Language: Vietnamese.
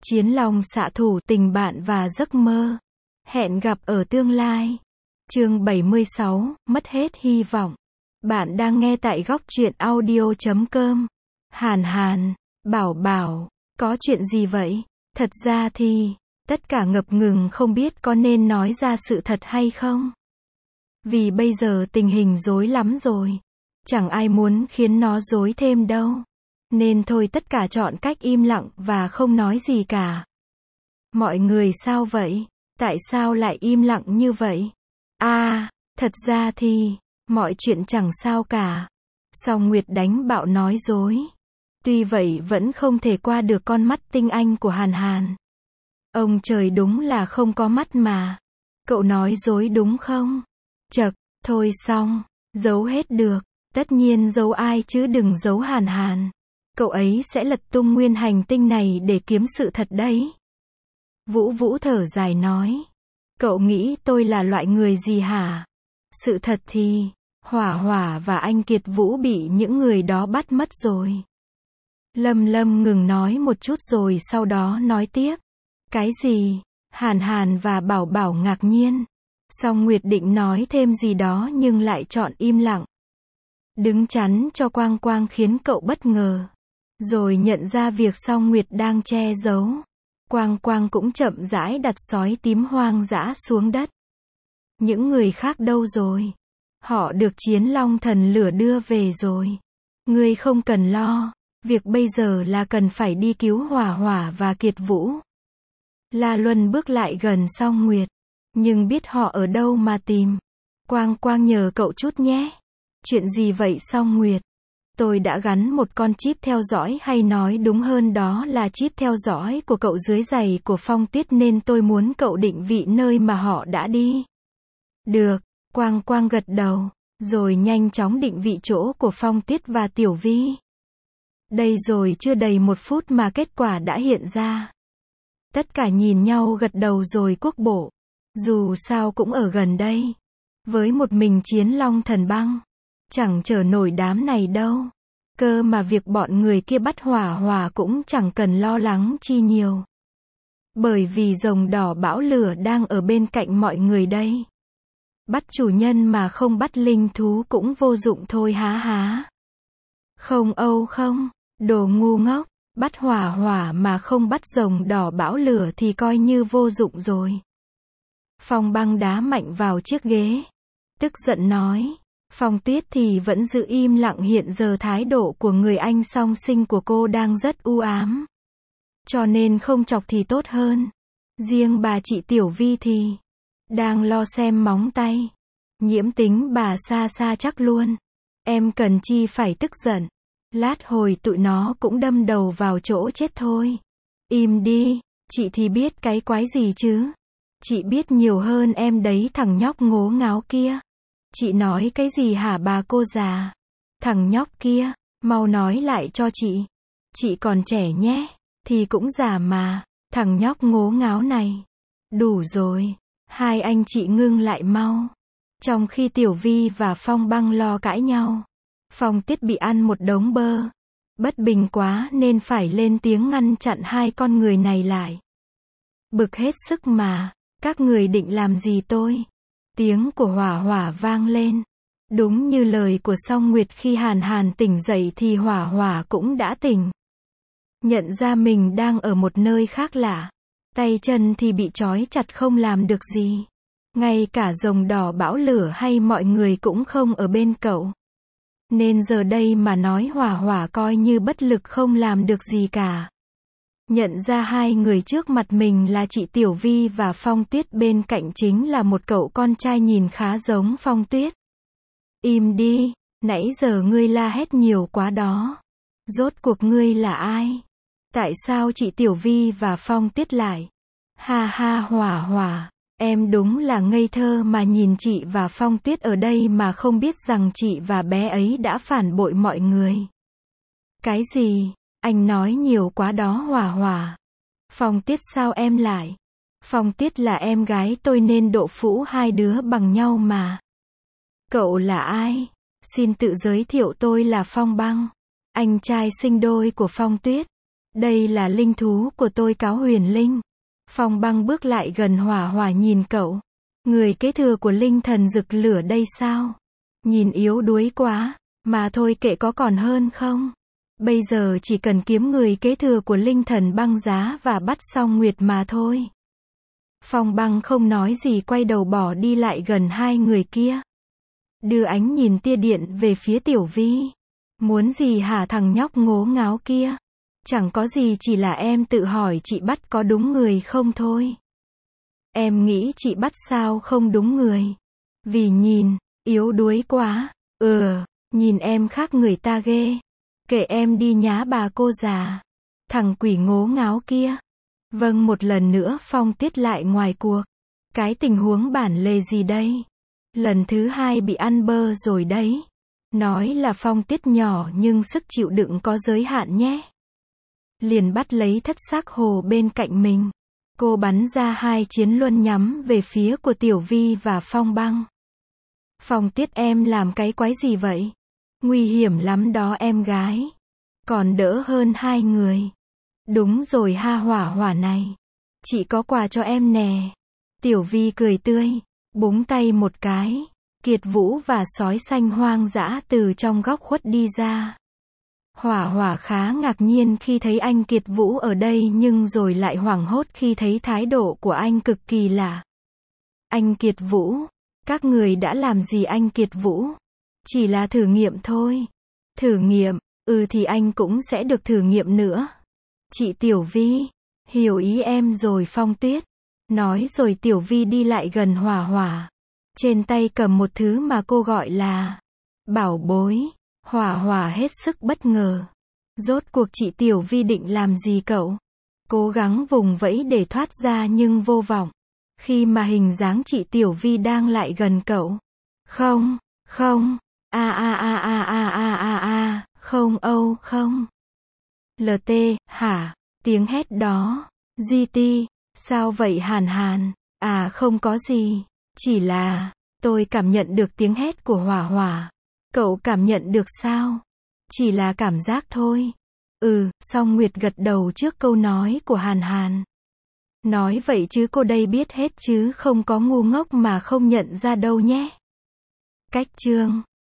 Chiến long xạ thủ, tình bạn và giấc mơ. Hẹn gặp ở tương lai. Chương 76, mất hết hy vọng. Bạn đang nghe tại góc truyện audio.com. Hàn Hàn, Bảo Bảo, có chuyện gì vậy? Thật ra thì, tất cả ngập ngừng không biết có nên nói ra sự thật hay không. Vì bây giờ tình hình rối lắm rồi. Chẳng ai muốn khiến nó rối thêm đâu. Nên thôi tất cả chọn cách im lặng và không nói gì cả. Mọi người sao vậy? Tại sao lại im lặng như vậy? Thật ra thì, mọi chuyện chẳng sao cả. Song Nguyệt đánh bạo nói dối. Tuy vậy vẫn không thể qua được con mắt tinh anh của Hàn Hàn. Ông trời đúng là không có mắt mà. Cậu nói dối đúng không? Chậc, thôi xong, giấu hết được. Tất nhiên giấu ai chứ đừng giấu Hàn Hàn. Cậu ấy sẽ lật tung nguyên hành tinh này để kiếm sự thật đấy. Vũ Vũ thở dài nói. Cậu nghĩ tôi là loại người gì hả? Sự thật thì, Hỏa Hỏa và anh Kiệt Vũ bị những người đó bắt mất rồi. Lâm Lâm ngừng nói một chút rồi sau đó nói tiếp. Cái gì? Hàn Hàn và Bảo Bảo ngạc nhiên. Song Nguyệt định nói thêm gì đó nhưng lại chọn im lặng. Đứng chắn cho Quang Quang khiến cậu bất ngờ. Rồi nhận ra việc Song Nguyệt đang che giấu. Quang Quang cũng chậm rãi đặt sói tím hoang dã xuống đất. Những người khác đâu rồi? Họ được Chiến Long Thần Lửa đưa về rồi. Ngươi không cần lo. Việc bây giờ là cần phải đi cứu Hỏa Hỏa và Kiệt Vũ. La Luân bước lại gần Song Nguyệt. Nhưng biết họ ở đâu mà tìm. Quang Quang nhờ cậu chút nhé. Chuyện gì vậy Song Nguyệt? Tôi đã gắn một con chip theo dõi, hay nói đúng hơn đó là chip theo dõi của cậu dưới giày của Phong Tuyết, nên tôi muốn cậu định vị nơi mà họ đã đi. Được, Quang Quang gật đầu, rồi nhanh chóng định vị chỗ của Phong Tuyết và Tiểu Vi. Đây rồi chưa đầy 1 phút mà kết quả đã hiện ra. Tất cả nhìn nhau gật đầu rồi quốc bộ. Dù sao cũng ở gần đây. Với một mình Chiến Long Thần Băng. Chẳng chở nổi đám này đâu. Cơ mà việc bọn người kia bắt Hỏa Hỏa cũng chẳng cần lo lắng chi nhiều. Bởi vì rồng đỏ bão lửa đang ở bên cạnh mọi người đây. Bắt chủ nhân mà không bắt linh thú cũng vô dụng thôi há. Không Âu không, đồ ngu ngốc, bắt Hỏa Hỏa mà không bắt rồng đỏ bão lửa thì coi như vô dụng rồi. Phong Băng đá mạnh vào chiếc ghế. Tức giận nói. Phong Tuyết thì vẫn giữ im lặng, hiện giờ thái độ của người anh song sinh của cô đang rất u ám. Cho nên không chọc thì tốt hơn. Riêng bà chị Tiểu Vi thì đang lo xem móng tay. Nhiễm tính bà xa xa chắc luôn. Em cần chi phải tức giận. Lát hồi tụi nó cũng đâm đầu vào chỗ chết thôi. Im đi, chị thì biết cái quái gì chứ. Chị biết nhiều hơn em đấy thằng nhóc ngố ngáo kia. Chị nói cái gì hả bà cô già? Thằng nhóc kia, mau nói lại cho chị. Chị còn trẻ nhé, thì cũng già mà, thằng nhóc ngố ngáo này. Đủ rồi, hai anh chị ngưng lại mau. Trong khi Tiểu Vi và Phong Băng lo cãi nhau, Phong Tuyết bị ăn một đống bơ. Bất bình quá nên phải lên tiếng ngăn chặn hai con người này lại. Bực hết sức mà, các người định làm gì tôi? Tiếng của Hỏa Hỏa vang lên. Đúng như lời của Song Nguyệt, khi Hàn Hàn tỉnh dậy thì Hỏa Hỏa cũng đã tỉnh. Nhận ra mình đang ở một nơi khác lạ. Tay chân thì bị trói chặt không làm được gì. Ngay cả rồng đỏ bão lửa hay mọi người cũng không ở bên cậu. Nên giờ đây mà nói Hỏa Hỏa coi như bất lực không làm được gì cả. Nhận ra hai người trước mặt mình là chị Tiểu Vi và Phong Tuyết, bên cạnh chính là một cậu con trai nhìn khá giống Phong Tuyết. Im đi, nãy giờ ngươi la hét nhiều quá đó. Rốt cuộc ngươi là ai? Tại sao chị Tiểu Vi và Phong Tuyết lại? Ha Hỏa Hỏa, em đúng là ngây thơ mà nhìn chị và Phong Tuyết ở đây mà không biết rằng chị và bé ấy đã phản bội mọi người. Cái gì? Anh nói nhiều quá đó Hỏa Hỏa. Phong Tuyết sao em lại? Phong Tuyết là em gái tôi nên độ phũ hai đứa bằng nhau mà. Cậu là ai? Xin tự giới thiệu, tôi là Phong Băng, anh trai sinh đôi của Phong Tuyết. Đây là linh thú của tôi Cáo Huyền Linh. Phong Băng bước lại gần Hỏa Hỏa nhìn cậu. Người kế thừa của linh thần rực lửa đây sao? Nhìn yếu đuối quá, mà thôi kệ có còn hơn không? Bây giờ chỉ cần kiếm người kế thừa của linh thần băng giá và bắt xong Nguyệt mà thôi. Phong Băng không nói gì quay đầu bỏ đi lại gần hai người kia. Đưa ánh nhìn tia điện về phía Tiểu Vi. Muốn gì hả thằng nhóc ngố ngáo kia? Chẳng có gì, chỉ là em tự hỏi chị bắt có đúng người không thôi. Em nghĩ chị bắt sao không đúng người? Vì nhìn, yếu đuối quá. Nhìn em khác người ta ghê. Kệ em đi nhá bà cô già. Thằng quỷ ngố ngáo kia. Vâng, một lần nữa Phong Tiết lại ngoài cuộc. Cái tình huống bản lề gì đây? Lần thứ hai bị ăn bơ rồi đấy. Nói là Phong Tiết nhỏ nhưng sức chịu đựng có giới hạn nhé. Liền bắt lấy Thất Xác Hồ bên cạnh mình. Cô bắn ra hai chiến luân nhắm về phía của Tiểu Vi và Phong Băng. Phong Tiết, em làm cái quái gì vậy? Nguy hiểm lắm đó em gái. Còn đỡ hơn hai người. Đúng rồi ha Hỏa Hỏa này. Chị có quà cho em nè. Tiểu Vi cười tươi, búng tay một cái. Kiệt Vũ và sói xanh hoang dã từ trong góc khuất đi ra. Hỏa Hỏa khá ngạc nhiên khi thấy anh Kiệt Vũ ở đây nhưng rồi lại hoảng hốt khi thấy thái độ của anh cực kỳ lạ. Anh Kiệt Vũ, các người đã làm gì anh Kiệt Vũ? Chỉ là thử nghiệm thôi. Thử nghiệm, thì anh cũng sẽ được thử nghiệm nữa. Chị Tiểu Vi, hiểu ý em rồi Phong Tuyết. Nói rồi Tiểu Vi đi lại gần Hỏa Hỏa. Trên tay cầm một thứ mà cô gọi là bảo bối. Hỏa Hỏa hết sức bất ngờ. Rốt cuộc chị Tiểu Vi định làm gì cậu? Cố gắng vùng vẫy để thoát ra nhưng vô vọng. Khi mà hình dáng chị Tiểu Vi đang lại gần cậu. Không, không, không Âu không. LT, hả? Tiếng hét đó. GT, sao vậy Hàn Hàn? Không có gì. Chỉ là, tôi cảm nhận được tiếng hét của Hỏa Hỏa. Cậu cảm nhận được sao? Chỉ là cảm giác thôi. Song Nguyệt gật đầu trước câu nói của Hàn Hàn. Nói vậy chứ cô đây biết hết chứ không có ngu ngốc mà không nhận ra đâu nhé. Cách chương